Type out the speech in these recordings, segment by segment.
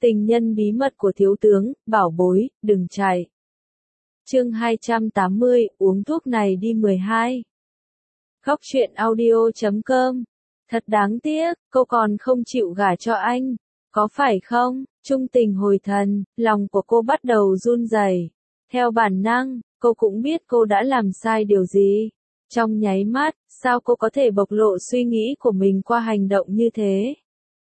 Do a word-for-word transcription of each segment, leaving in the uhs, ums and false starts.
Tình nhân bí mật của thiếu tướng, bảo bối, đừng chạy. Chương hai trăm tám mươi, uống thuốc này đi mười hai. Góc truyện audio chấm com. Thật đáng tiếc, cô còn không chịu gả cho anh. Có phải không? Trung tình hồi thần, lòng của cô bắt đầu run rẩy. Theo bản năng, cô cũng biết cô đã làm sai điều gì. Trong nháy mắt, sao cô có thể bộc lộ suy nghĩ của mình qua hành động như thế?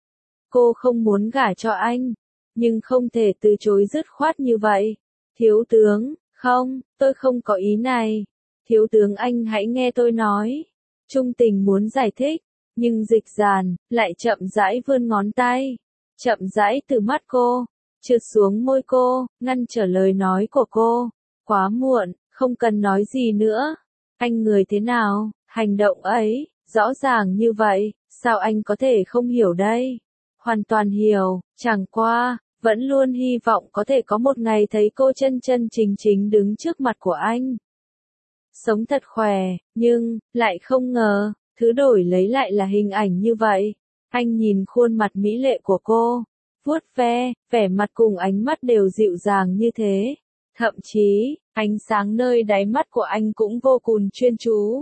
Cô không muốn gả cho anh, nhưng không thể từ chối dứt khoát như vậy. Thiếu tướng, không, tôi không có ý này. Thiếu tướng anh hãy nghe tôi nói. Trung tình muốn giải thích, nhưng Dịch Dàn lại chậm rãi vươn ngón tay, chậm rãi từ mắt cô, trượt xuống môi cô, ngăn trở lời nói của cô. Quá muộn, không cần nói gì nữa. Anh người thế nào, hành động ấy, rõ ràng như vậy, sao anh có thể không hiểu đây? Hoàn toàn hiểu, chẳng qua, vẫn luôn hy vọng có thể có một ngày thấy cô chân chân chính chính đứng trước mặt của anh. Sống thật khỏe, nhưng, lại không ngờ, thứ đổi lấy lại là hình ảnh như vậy. Anh nhìn khuôn mặt mỹ lệ của cô, vuốt ve, vẻ mặt cùng ánh mắt đều dịu dàng như thế. Thậm chí, ánh sáng nơi đáy mắt của anh cũng vô cùng chuyên chú.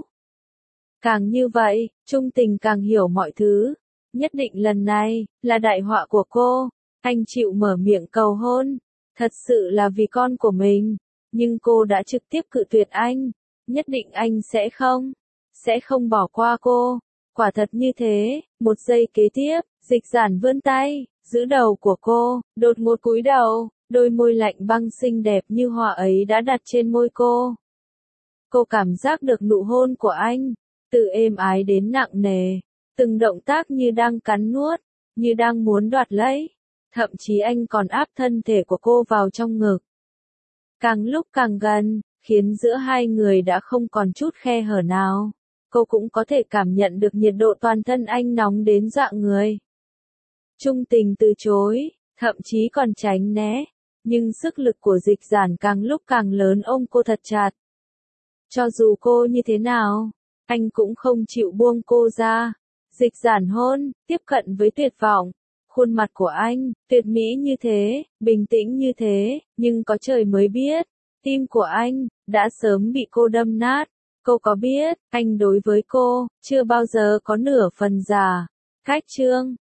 Càng như vậy, Trung tình càng hiểu mọi thứ. Nhất định lần này, là đại họa của cô. Anh chịu mở miệng cầu hôn. Thật sự là vì con của mình. Nhưng cô đã trực tiếp cự tuyệt anh. Nhất định anh sẽ không. Sẽ không bỏ qua cô. Quả thật như thế, một giây kế tiếp, Dịch Dàn vươn tay, giữ đầu của cô, đột ngột cúi đầu, đôi môi lạnh băng xinh đẹp như hoa ấy đã đặt trên môi cô. Cô cảm giác được nụ hôn của anh, từ êm ái đến nặng nề, từng động tác như đang cắn nuốt, như đang muốn đoạt lấy. Thậm chí anh còn áp thân thể của cô vào trong ngực. Càng lúc càng gần, khiến giữa hai người đã không còn chút khe hở nào. Cô cũng có thể cảm nhận được nhiệt độ toàn thân anh nóng đến dọa người. Trung tình từ chối, thậm chí còn tránh né, nhưng sức lực của Dịch Dàn càng lúc càng lớn ôm cô thật chặt. Cho dù cô như thế nào, anh cũng không chịu buông cô ra. Dịch Dàn hôn, tiếp cận với tuyệt vọng. Khuôn mặt của anh, tuyệt mỹ như thế, bình tĩnh như thế, nhưng có trời mới biết, tim của anh, đã sớm bị cô đâm nát. Cô có biết, anh đối với cô, chưa bao giờ có nửa phần giả. Cách chương